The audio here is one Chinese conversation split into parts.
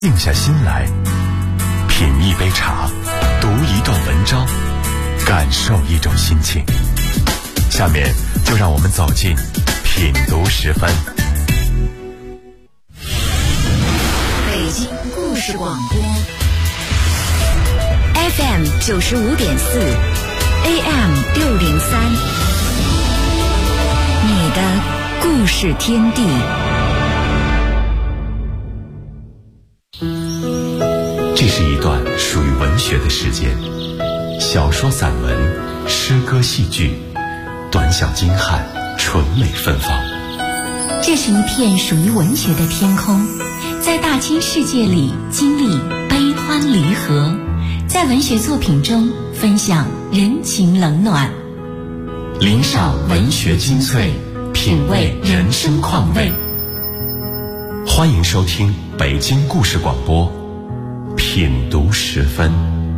静下心来，品一杯茶，读一段文章，感受一种心情。下面就让我们走进品读10分。 北京故事广播 FM 95.4 AM 603，你的故事天地。 这是一段属于文学的时间，小说、散文、诗歌、戏剧，短小精悍，纯美芬芳。 这是一片属于文学的天空，在大千世界里经历悲欢离合，在文学作品中分享人情冷暖， 领赏文学精粹，品味人生况味。欢迎收听北京故事广播品读10分。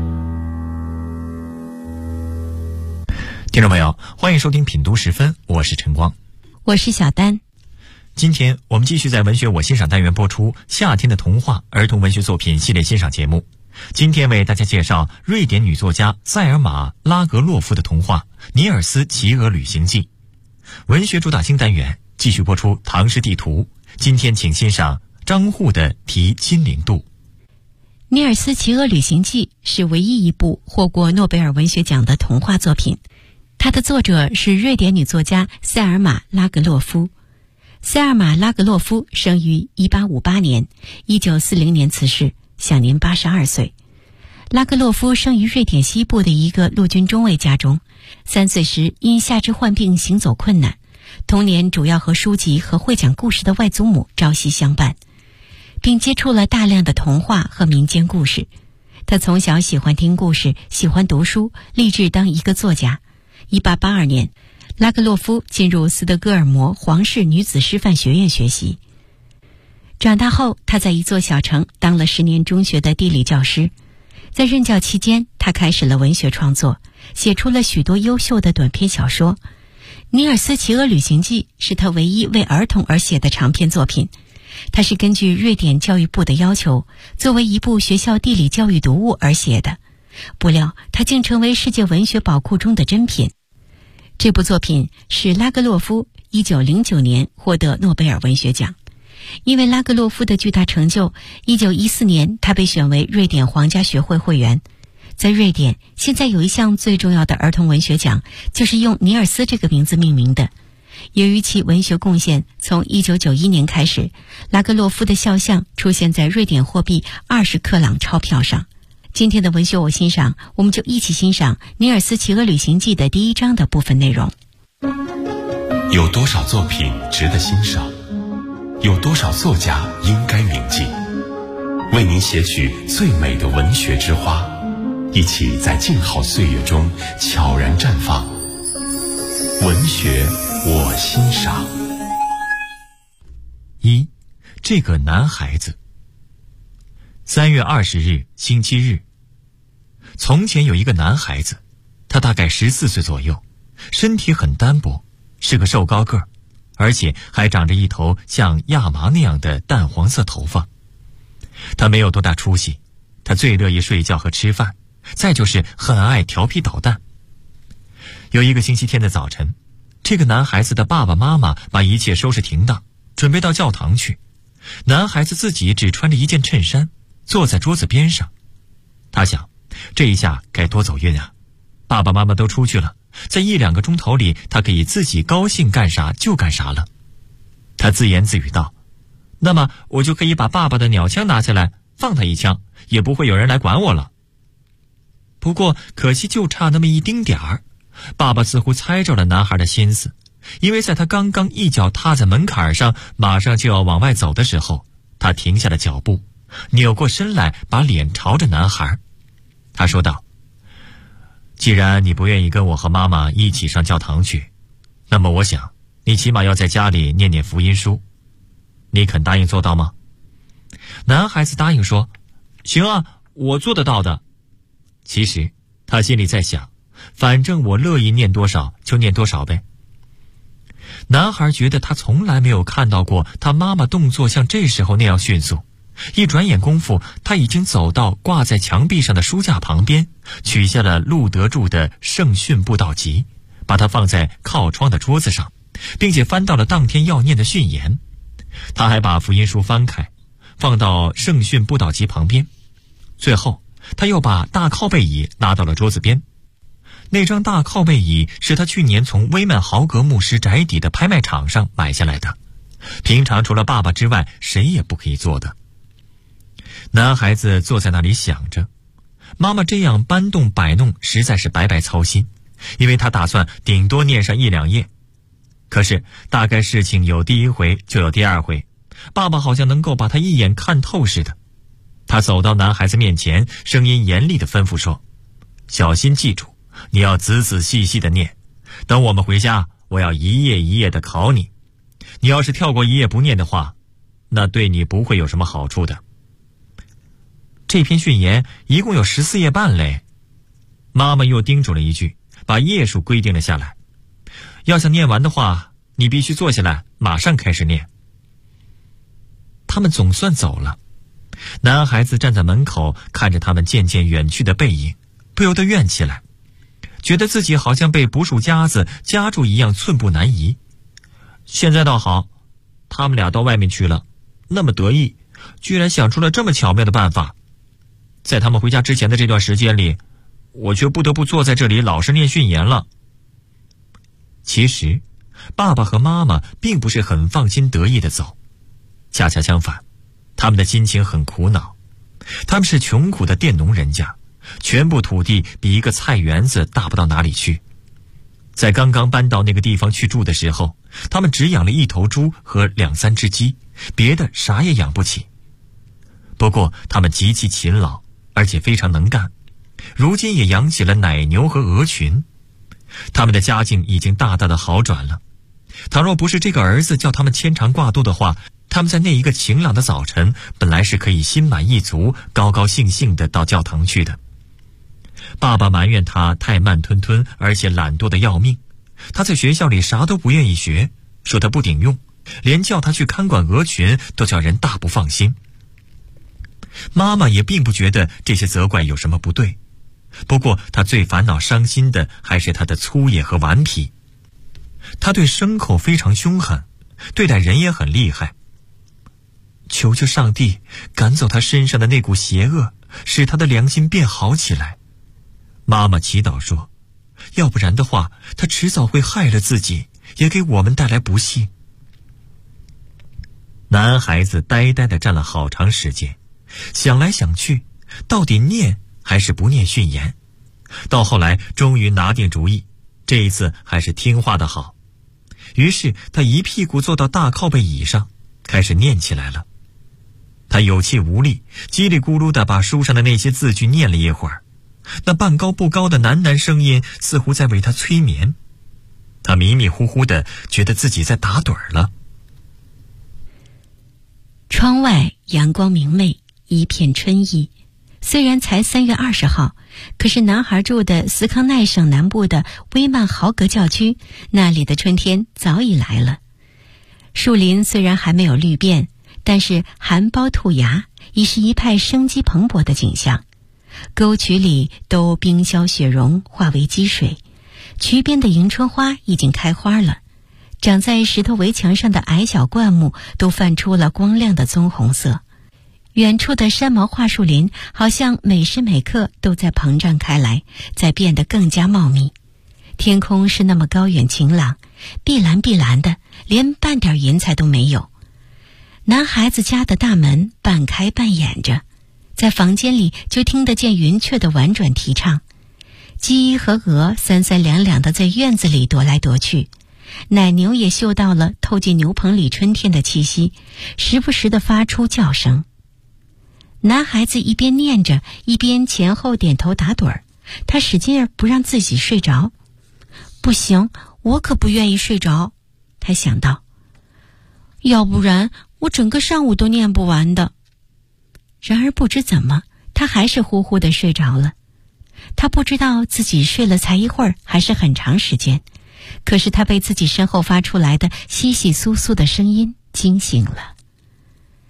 听众朋友，欢迎收听品读10分，我是陈光， 我是小丹。 今天我们继续在文学我欣赏单元播出夏天的童话儿童文学作品系列欣赏节目。今天为大家介绍瑞典女作家塞尔玛·拉格洛夫的童话《尼尔斯骑鹅旅行记》。文学主打星单元继续播出唐诗地图，今天请欣赏张祜的《题金陵渡》。 尼尔斯骑鹅旅行记是唯一一部获过诺贝尔文学奖的童话作品，它的作者是瑞典女作家塞尔玛·拉格洛夫。塞尔玛·拉格洛夫生于1858年，1940年辞世，享年82岁。拉格洛夫生于瑞典西部的一个陆军中尉家中，3岁时因下肢患病行走困难，童年主要和书籍和会讲故事的外祖母朝夕相伴，并接触了大量的童话和民间故事。他从小喜欢听故事，喜欢读书，立志当一个作家。1882年，拉格洛夫进入斯德哥尔摩皇室女子师范学院学习。长大后，他在一座小城当了10年中学的地理教师。在任教期间，他开始了文学创作，写出了许多优秀的短篇小说。《尼尔斯骑鹅旅行记》是他唯一为儿童而写的长篇作品。它是根据瑞典教育部的要求，作为一部学校地理教育读物而写的。不料，它竟成为世界文学宝库中的珍品。这部作品使拉格洛夫1909年获得诺贝尔文学奖。因为拉格洛夫的巨大成就，1914年他被选为瑞典皇家学会会员。在瑞典，现在有一项最重要的儿童文学奖，就是用尼尔斯这个名字命名的。由于其文学贡献，从1991年开始，拉格洛夫的肖像出现在瑞典货币20克朗钞票上。今天的文学我欣赏，我们就一起欣赏《尼尔斯骑鹅旅行记》的第1章的部分内容。 有多少作品值得欣赏？有多少作家应该铭记？为您写取最美的文学之花，一起在静好岁月中悄然绽放。文学我欣赏。 1. 这个男孩子。3月20日，星期日。从前有一个男孩子，他大概14岁左右，身体很单薄，是个瘦高个儿，而且还长着一头像亚麻那样的淡黄色头发。他没有多大出息，他最乐意睡觉和吃饭，再就是很爱调皮捣蛋。有一个星期天的早晨，这个男孩子的爸爸妈妈把一切收拾停当，准备到教堂去。男孩子自己只穿着一件衬衫，坐在桌子边上。他想，这一下该多走运啊！爸爸妈妈都出去了，在1-2个钟头里，他可以自己高兴干啥就干啥了。他自言自语道，那么我就可以把爸爸的鸟枪拿下来，放他一枪，也不会有人来管我了。不过可惜就差那么一丁点儿，爸爸似乎猜着了男孩的心思，因为在他刚刚一脚踏在门槛上，马上就要往外走的时候，他停下了脚步，扭过身来，把脸朝着男孩。他说道，既然你不愿意跟我和妈妈一起上教堂去，那么我想你起码要在家里念念福音书。你肯答应做到吗？男孩子答应说，行啊，我做得到的。其实他心里在想，反正我乐意念多少就念多少呗。男孩觉得他从来没有看到过他妈妈动作像这时候那样迅速， 一转眼功夫，他已经走到挂在墙壁上的书架旁边，取下了陆德柱的《圣训布道集》，把它放在靠窗的桌子上，并且翻到了当天要念的训言。他还把福音书翻开，放到《圣训布道集》旁边。最后，他又把大靠背椅拉到了桌子边。那张大靠背椅是他去年从威曼豪格牧师宅邸的拍卖场上买下来的，平常除了爸爸之外，谁也不可以坐的。男孩子坐在那里想着，妈妈这样搬动摆弄实在是白白操心，因为他打算顶多念上1、2页。可是大概事情有第一回就有第二回，爸爸好像能够把他一眼看透似的。他走到男孩子面前，声音严厉地吩咐说：小心记住，你要仔仔细细地念，等我们回家，我要一页一页地考你。你要是跳过一页不念的话，那对你不会有什么好处的。这篇训言一共有14页半嘞。妈妈又叮嘱了一句，把页数规定了下来。要想念完的话，你必须坐下来，马上开始念。他们总算走了。男孩子站在门口，看着他们渐渐远去的背影，不由得怨起来，觉得自己好像被捕鼠夹子夹住一样，寸步难移。现在倒好，他们俩到外面去了，那么得意，居然想出了这么巧妙的办法。在他们回家之前的这段时间里，我却不得不坐在这里老是念训言了。其实爸爸和妈妈并不是很放心得意地走，恰恰相反，他们的心情很苦恼。他们是穷苦的佃农人家，全部土地比一个菜园子大不到哪里去。在刚刚搬到那个地方去住的时候，他们只养了1头猪和2、3只鸡，别的啥也养不起。不过他们极其勤劳，而且非常能干，如今也养起了奶牛和鹅群。他们的家境已经大大的好转了。倘若不是这个儿子叫他们牵肠挂肚的话，他们在那一个晴朗的早晨，本来是可以心满意足、高高兴兴地到教堂去的。爸爸埋怨他太慢吞吞，而且懒惰得要命。他在学校里啥都不愿意学，说他不顶用，连叫他去看管鹅群都叫人大不放心。妈妈也并不觉得这些责怪有什么不对，不过她最烦恼伤心的还是他的粗野和顽皮。他对牲口非常凶狠，对待人也很厉害。求求上帝赶走他身上的那股邪恶，使他的良心变好起来。妈妈祈祷说，要不然的话，他迟早会害了自己，也给我们带来不幸。男孩子呆呆地站了好长时间，想来想去，到底念还是不念训言。到后来终于拿定主意，这一次还是听话的好。于是他一屁股坐到大靠背椅上，开始念起来了。他有气无力，叽里咕噜地把书上的那些字句念了一会儿，那半高不高的喃喃声音似乎在为他催眠。他迷迷糊糊地觉得自己在打盹了。 窗外阳光明媚，一片春意。虽然才3月20号，可是男孩住的斯康奈省南部的威曼豪格教区，那里的春天早已来了。树林虽然还没有绿遍，但是含苞吐芽，已是一派生机蓬勃的景象。沟渠里都冰消雪融，化为积水。渠边的迎春花已经开花了，长在石头围墙上的矮小灌木都泛出了光亮的棕红色。远处的山毛桦树林好像每时每刻都在膨胀开来，在变得更加茂密。天空是那么高远晴朗，碧蓝碧蓝的，连半点云彩都没有。男孩子家的大门半开半掩着，在房间里就听得见云雀的婉转啼唱。鸡和鹅三三两两的在院子里踱来踱去，奶牛也嗅到了透进牛棚里春天的气息，时不时地发出叫声。男孩子一边念着，一边前后点头打盹儿，他使劲儿不让自己睡着。不行，我可不愿意睡着，他想到，要不然我整个上午都念不完的。然而不知怎么，他还是呼呼地睡着了。他不知道自己睡了才一会儿还是很长时间，可是他被自己身后发出来的窸窸窣窣的声音惊醒了。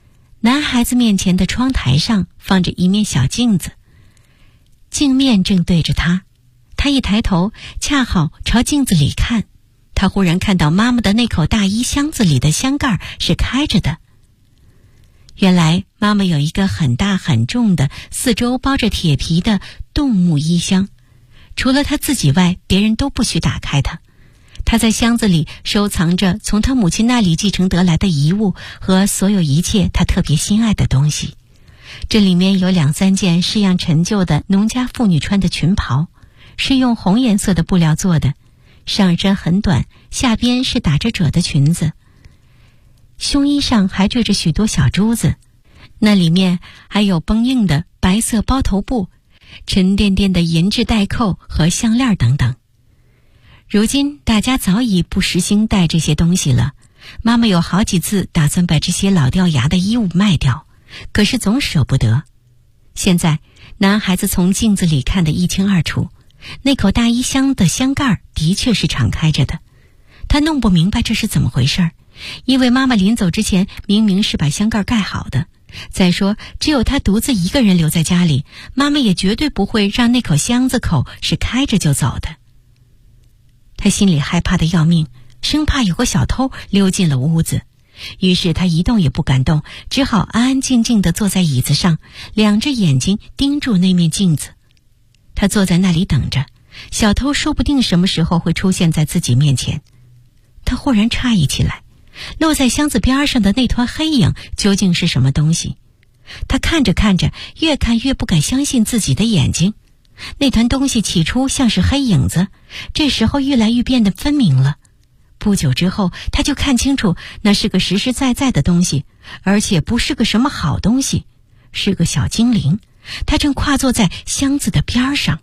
男孩子面前的窗台上放着一面小镜子，镜面正对着他。他一抬头，恰好朝镜子里看，他忽然看到妈妈的那口大衣箱子里的箱盖是开着的。原来妈妈有一个很大很重的四周包着铁皮的动木衣箱，除了她自己外，别人都不许打开它。她在箱子里收藏着从她母亲那里继承得来的遗物和所有一切她特别心爱的东西。这里面有2-3件式样陈旧的农家妇女穿的裙袍，是用红颜色的布料做的，上身很短，下边是打着褶的裙子，胸衣上还缀着许多小珠子，那里面还有绷硬的白色包头布，沉甸甸的银质带扣和项链等等。如今大家早已不时兴戴这些东西了，妈妈有好几次打算把这些老掉牙的衣物卖掉，可是总舍不得。现在男孩子从镜子里看得一清二楚，那口大衣箱的箱盖的确是敞开着的。他弄不明白这是怎么回事，因为妈妈临走之前明明是把箱盖盖好的。再说只有他独自一个人留在家里，妈妈也绝对不会让那口箱子口是开着就走的。他心里害怕得要命，生怕有个小偷溜进了屋子，于是他一动也不敢动，只好安安静静地坐在椅子上，两只眼睛盯住那面镜子。他坐在那里等着，小偷说不定什么时候会出现在自己面前。他忽然诧异起来，落在箱子边上的那团黑影究竟是什么东西？他看着看着，越看越不敢相信自己的眼睛。那团东西起初像是黑影子，这时候越来越变得分明了。不久之后，他就看清楚那是个实实在在的东西，而且不是个什么好东西，是个小精灵。他正跨坐在箱子的边上。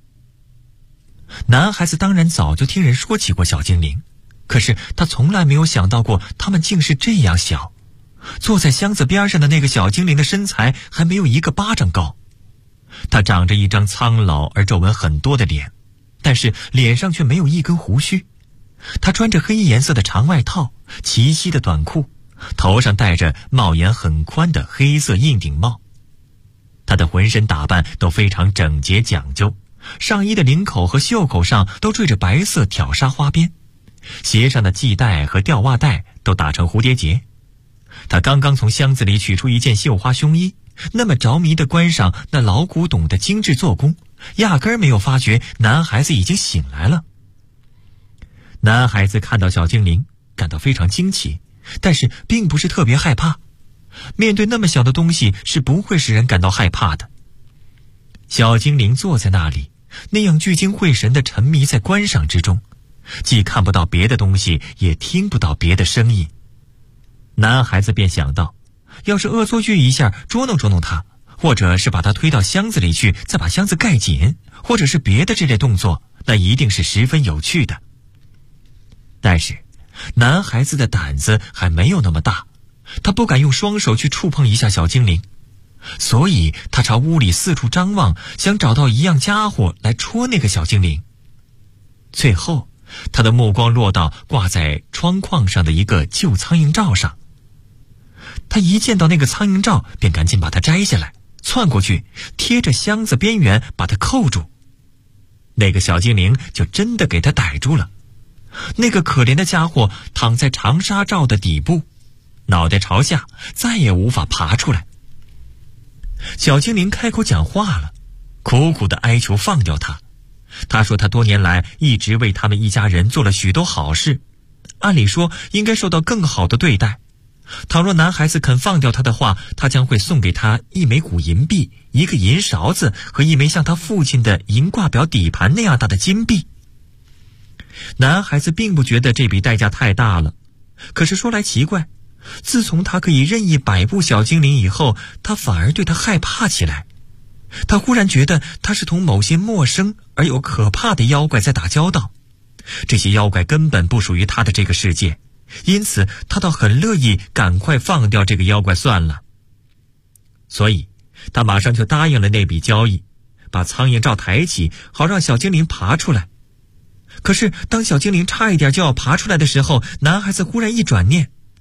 男孩子当然早就听人说起过小精灵，可是他从来没有想到过他们竟是这样小。坐在箱子边上的那个小精灵的身材还没有1个巴掌高，他长着一张苍老而皱纹很多的脸，但是脸上却没有一根胡须。他穿着黑颜色的长外套，齐膝的短裤，头上戴着帽檐很宽的黑色硬顶帽。他的浑身打扮都非常整洁讲究，上衣的领口和袖口上都缀着白色挑纱花边，鞋上的系带和吊袜带都打成蝴蝶结。他刚刚从箱子里取出一件绣花胸衣，那么着迷地观赏那老古董的精致做工，压根儿没有发觉男孩子已经醒来了。男孩子看到小精灵感到非常惊奇，但是并不是特别害怕。面对那么小的东西是不会使人感到害怕的。小精灵坐在那里，那样聚精会神地沉迷在观赏之中，既看不到别的东西，也听不到别的声音。男孩子便想到，要是恶作剧一下捉弄捉弄他，或者是把他推到箱子里去，再把箱子盖紧，或者是别的这类动作，那一定是十分有趣的。但是男孩子的胆子还没有那么大，他不敢用双手去触碰一下小精灵，所以他朝屋里四处张望，想找到一样家伙来戳那个小精灵。最后他的目光落到挂在窗框上的一个旧苍蝇罩上，他一见到那个苍蝇罩便赶紧把它摘下来，窜过去贴着箱子边缘把它扣住。那个小精灵就真的给他逮住了。那个可怜的家伙躺在长纱罩的底部，脑袋朝下，再也无法爬出来。小精灵开口讲话了，苦苦地哀求放掉他。他说他多年来一直为他们一家人做了许多好事，按理说应该受到更好的对待。倘若男孩子肯放掉他的话，他将会送给他1枚古银币、1个银勺子和1枚像他父亲的银挂表底盘那样大的金币。男孩子并不觉得这笔代价太大了，可是说来奇怪，自从他可以任意摆布小精灵以后，他反而对他害怕起来。他忽然觉得他是同某些陌生而又可怕的妖怪在打交道，这些妖怪根本不属于他的这个世界，因此他倒很乐意赶快放掉这个妖怪算了。所以他马上就答应了那笔交易，把苍蝇罩抬起，好让小精灵爬出来。可是当小精灵差一点就要爬出来的时候，男孩子忽然一转念，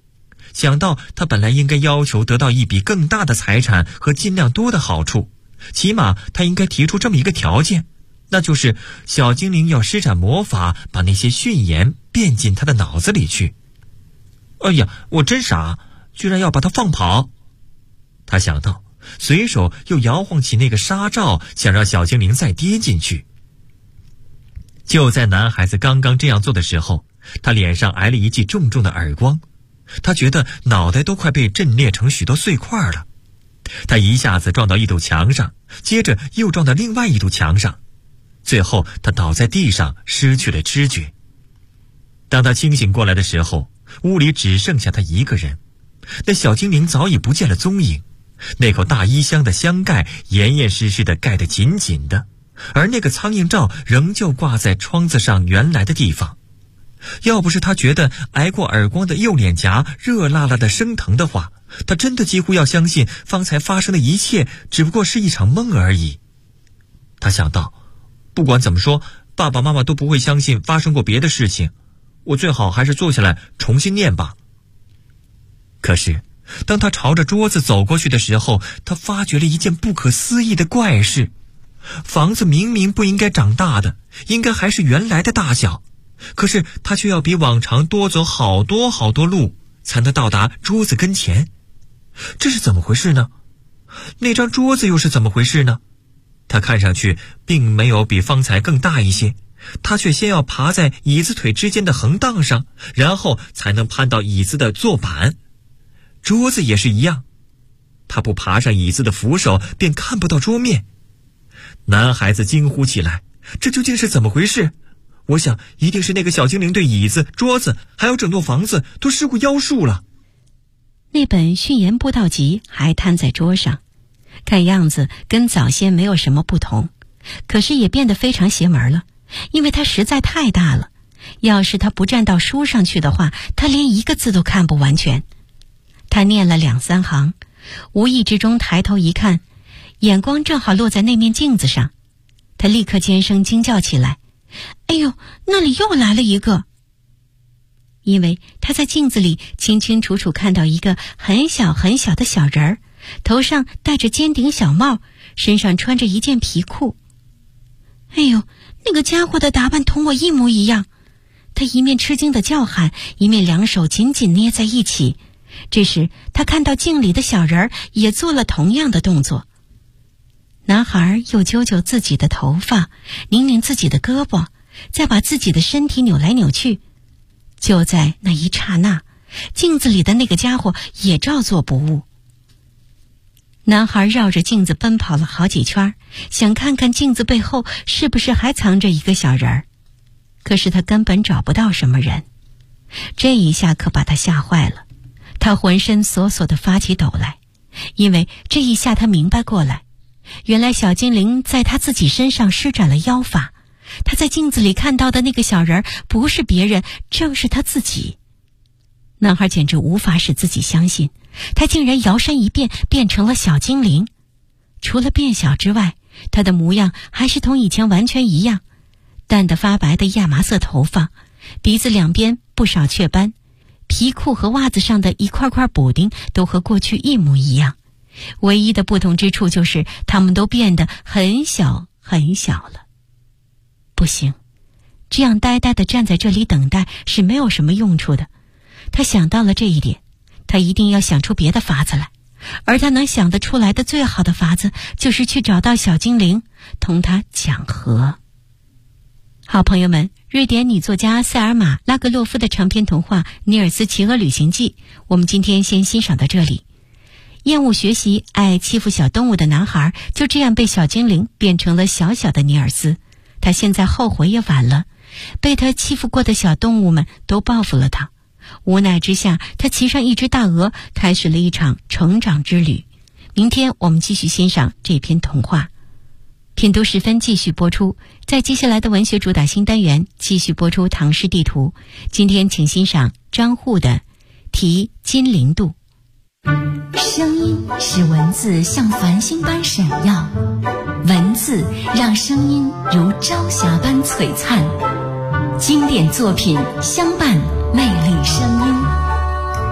想到他本来应该要求得到一笔更大的财产和尽量多的好处，起码他应该提出这么一个条件，那就是小精灵要施展魔法，把那些训言变进他的脑子里去。哎呀，我真傻，居然要把他放跑！他想到，随手又摇晃起那个纱罩，想让小精灵再跌进去。就在男孩子刚刚这样做的时候，他脸上挨了一记重重的耳光，他觉得脑袋都快被震裂成许多碎块了。他一下子撞到一堵墙上，接着又撞到另外一堵墙上，最后他倒在地上，失去了知觉。当他清醒过来的时候，屋里只剩下他一个人，那小精灵早已不见了踪影，那口大衣箱的箱盖严严实实地盖得紧紧的，而那个苍蝇罩仍旧挂在窗子上原来的地方。要不是他觉得挨过耳光的右脸颊热辣辣的生疼的话，他真的几乎要相信方才发生的一切只不过是一场梦而已。他想到，不管怎么说，爸爸妈妈都不会相信发生过别的事情，我最好还是坐下来重新念吧。可是当他朝着桌子走过去的时候，他发觉了一件不可思议的怪事。房子明明不应该长大的，应该还是原来的大小，可是他却要比往常多走好多好多路才能到达桌子跟前。这是怎么回事呢？那张桌子又是怎么回事呢？他看上去并没有比方才更大一些，他却先要爬在椅子腿之间的横档上，然后才能攀到椅子的坐板。桌子也是一样，他不爬上椅子的扶手，便看不到桌面。男孩子惊呼起来，这究竟是怎么回事？我想一定是那个小精灵对椅子、桌子还有整栋房子都施过妖术了。 那本训言布道集还摊在桌上，看样子跟早先没有什么不同，可是也变得非常邪门了，因为它实在太大了，要是他不站到书上去的话，他连一个字都看不完全。他念了2-3行，无意之中抬头一看，眼光正好落在那面镜子上，他立刻尖声惊叫起来，哎呦，那里又来了一个！因为他在镜子里清清楚楚看到一个很小很小的小人儿，头上戴着尖顶小帽，身上穿着一件皮裤。哎呦，那个家伙的打扮同我一模一样！他一面吃惊地叫喊，一面两手紧紧捏在一起。这时他看到镜里的小人儿也做了同样的动作。男孩又揪揪自己的头发，拧拧自己的胳膊，再把自己的身体扭来扭去。就在那一刹那，镜子里的那个家伙也照做不误。男孩绕着镜子奔跑了好几圈，想看看镜子背后是不是还藏着一个小人儿，可是他根本找不到什么人。这一下可把他吓坏了，他浑身索索地发起抖来，因为这一下他明白过来，原来小精灵在他自己身上施展了妖法，他在镜子里看到的那个小人不是别人，正是他自己。男孩简直无法使自己相信，他竟然摇身一变变成了小精灵。除了变小之外，他的模样还是同以前完全一样，淡得发白的亚麻色头发，鼻子两边不少雀斑，皮裤和袜子上的一块块补丁都和过去一模一样，唯一的不同之处就是他们都变得很小很小了。不行，这样呆呆地站在这里等待是没有什么用处的。他想到了这一点，他一定要想出别的法子来，而他能想得出来的最好的法子就是去找到小精灵，同他讲和。好朋友们，瑞典女作家塞尔玛·拉格洛夫的长篇童话《尼尔斯骑鹅旅行记》，我们今天先欣赏到这里。厌恶学习、爱欺负小动物的男孩就这样被小精灵变成了小小的尼尔斯。他现在后悔也晚了，被他欺负过的小动物们都报复了他。无奈之下，他骑上一只大鹅，开始了一场成长之旅。明天我们继续欣赏这篇童话。品读时分继续播出，在接下来的文学主打新单元继续播出唐诗地图。今天请欣赏张祜的《题金陵渡》。 声音使文字像繁星般闪耀，文字让声音如朝霞般璀璨。经典作品相伴魅力声音，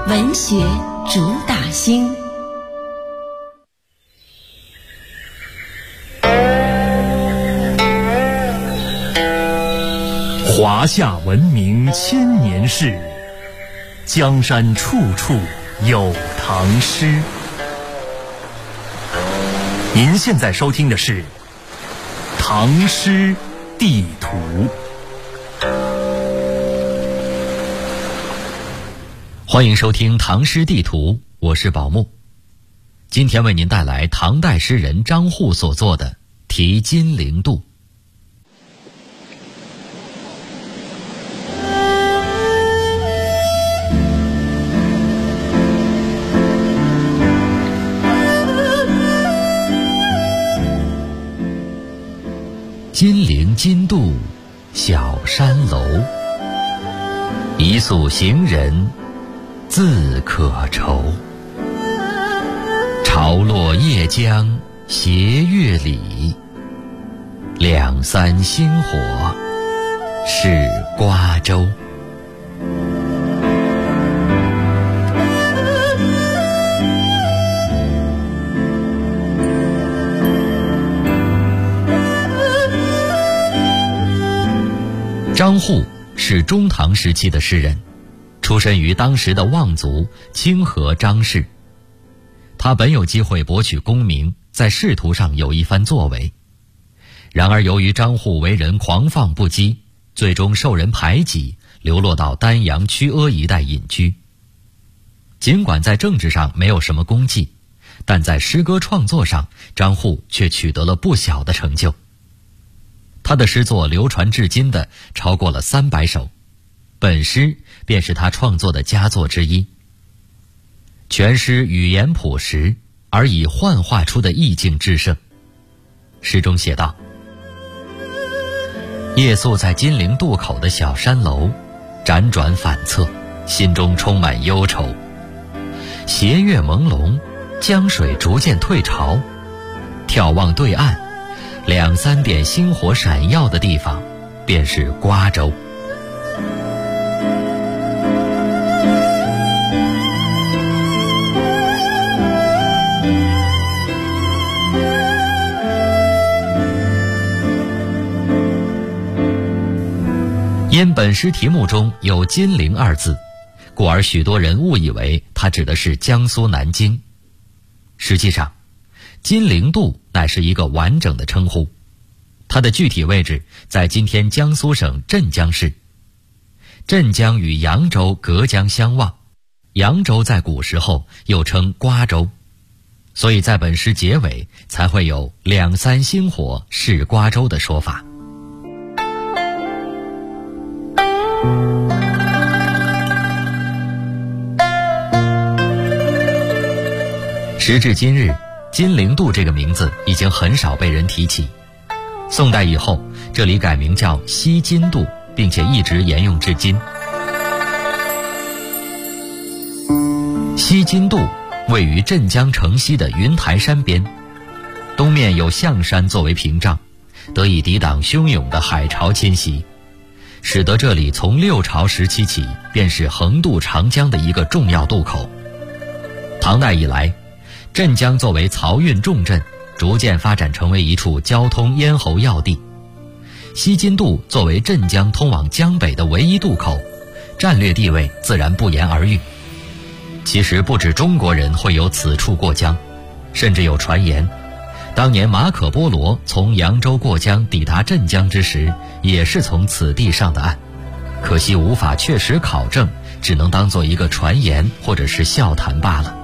文学主打星。 华夏文明千年事，江山处处有唐诗。您现在收听的是《唐诗地图》。 欢迎收听《唐诗地图》，我是宝木。今天为您带来唐代诗人张祜所作的《题金陵渡》。金陵津渡小山楼，一宿行人自可愁。潮落夜江斜月里，两三星火是瓜洲。张祜是中唐时期的诗人，出身于当时的望族清河张氏。他本有机会博取功名，在仕途上有一番作为。然而由于张祜为人狂放不羁，最终受人排挤，流落到丹阳曲阿一带隐居。尽管在政治上没有什么功绩，但在诗歌创作上，张祜却取得了不小的成就。他的诗作流传至今的超过了300首，本诗便是他创作的佳作之一。全诗语言朴实，而以幻化出的意境制胜。诗中写道：夜宿在金陵渡口的小山楼，辗转反侧，心中充满忧愁。斜月朦胧，江水逐渐退潮，眺望对岸，两三点星火闪耀的地方，便是瓜洲。因本诗题目中有金陵2字，故而许多人误以为它指的是江苏南京。实际上，金陵渡乃是一个完整的称呼，它的具体位置在今天江苏省镇江市。镇江与扬州隔江相望，扬州在古时候又称瓜州，所以在本诗结尾才会有两三星火是瓜州的说法。时至今日，金陵渡这个名字已经很少被人提起。宋代以后，这里改名叫西津渡，并且一直沿用至今。西津渡位于镇江城西的云台山边，东面有象山作为屏障，得以抵挡汹涌的海潮侵袭，使得这里从六朝时期起便是横渡长江的一个重要渡口。唐代以来，镇江作为漕运重镇，逐渐发展成为一处交通咽喉要地。西津渡作为镇江通往江北的唯一渡口，战略地位自然不言而喻。其实不止中国人会由此处过江，甚至有传言，当年马可波罗从扬州过江抵达镇江之时，也是从此地上的岸，可惜无法确实考证，只能当做一个传言或者是笑谈罢了。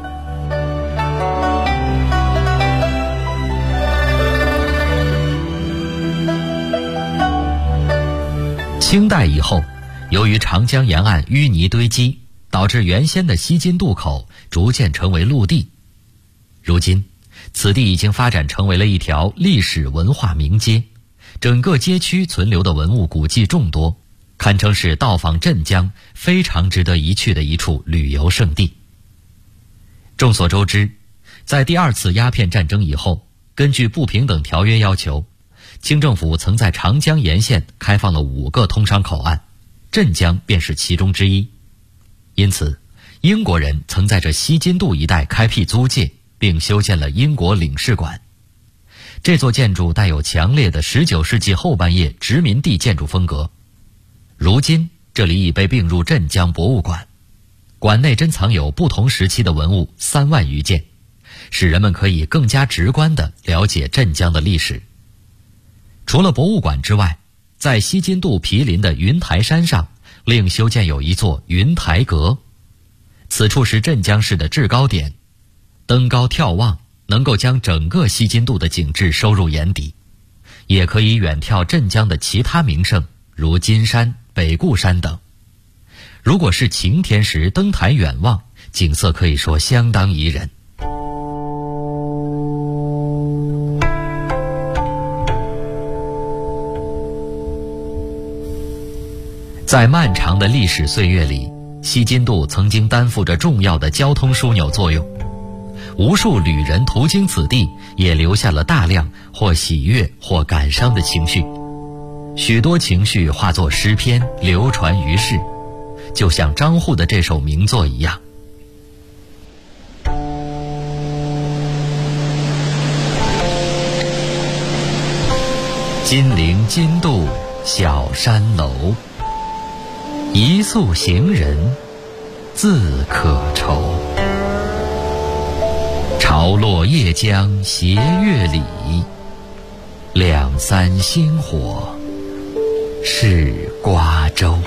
清代以后，由于长江沿岸淤泥堆积，导致原先的西津渡口逐渐成为陆地。如今，此地已经发展成为了一条历史文化名街，整个街区存留的文物古迹众多，堪称是到访镇江非常值得一去的一处旅游胜地。众所周知，在第2次鸦片战争以后，根据不平等条约要求，清政府曾在长江沿线开放了5个通商口岸，镇江便是其中之一。因此英国人曾在这西津渡一带开辟租界，并修建了英国领事馆。这座建筑带有强烈的19世纪后半叶殖民地建筑风格。如今这里已被并入镇江博物馆，馆内珍藏有不同时期的文物3万余件，使人们可以更加直观地了解镇江的历史。除了博物馆之外，在西津渡毗邻的云台山上另修建有一座云台阁，此处是镇江市的制高点，登高眺望能够将整个西津渡的景致收入眼底，也可以远眺镇江的其他名胜，如金山、北固山等。如果是晴天时登台远望，景色可以说相当宜人。在漫长的历史岁月里，西津渡曾经担负着重要的交通枢纽作用，无数旅人途经此地，也留下了大量或喜悦或感伤的情绪，许多情绪化作诗篇流传于世，就像张祜的这首名作一样。金陵津渡小山楼，一宿行人自可愁。潮落夜江斜月里，两三星火是瓜洲。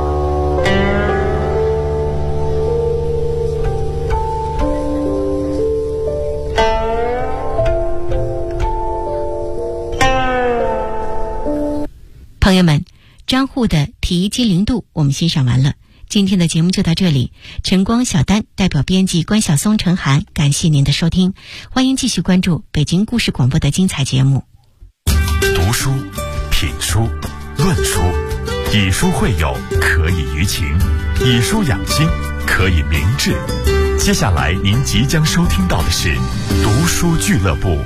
朋友们，张祜的《题金陵渡》我们欣赏完了，今天的节目就到这里。晨光、小丹代表编辑关晓松、陈涵，感谢您的收听，欢迎继续关注北京故事广播的精彩节目。 读书、品书、论书，以书会友，可以娱情；以书养心，可以明志。接下来您即将收听到的是读书俱乐部。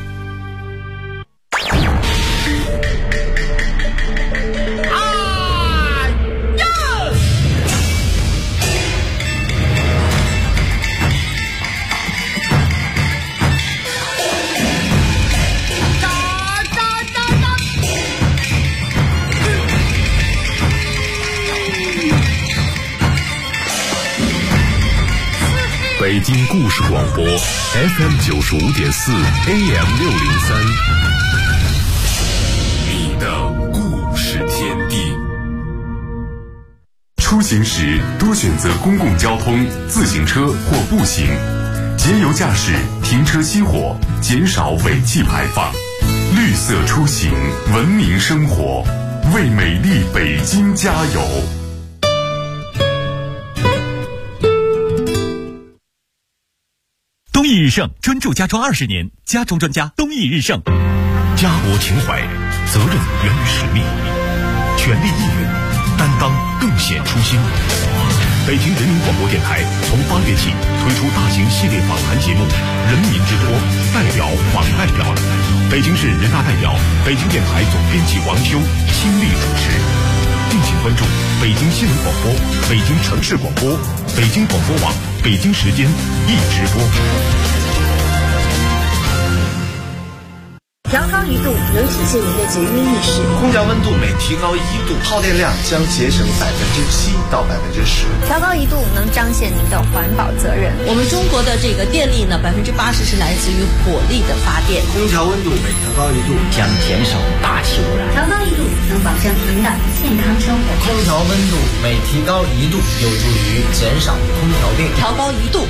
北京故事广播 FM 95.4 AM 603，你的故事天地。出行时多选择公共交通、自行车或步行，节油驾驶，停车熄火，减少尾气排放。绿色出行，文明生活，为美丽北京加油！ 东益日盛专注家装20年，家装专家东益日盛。 家国情怀，责任源于使命，全力以赴，担当更显初心。北京人民广播电台从8月起推出大型系列访谈节目《人民之托》，代表访代表，北京市人大代表、北京电台总编辑王修亲力主持。敬请关注北京新闻广播、北京城市广播、北京广播网、北京时间一直播。 调高1度能体现您的节约意识。 空调温度每提高1度，耗电量将节省7%到10%。 调高1度能彰显您的环保责任。 我们中国的这个电力呢，80%是来自于火力的发电。 空调温度每调高1度将减少大气污染。 调高1度能保证您的健康生活。 空调温度每提高1度有助于减少空调电。 调高1度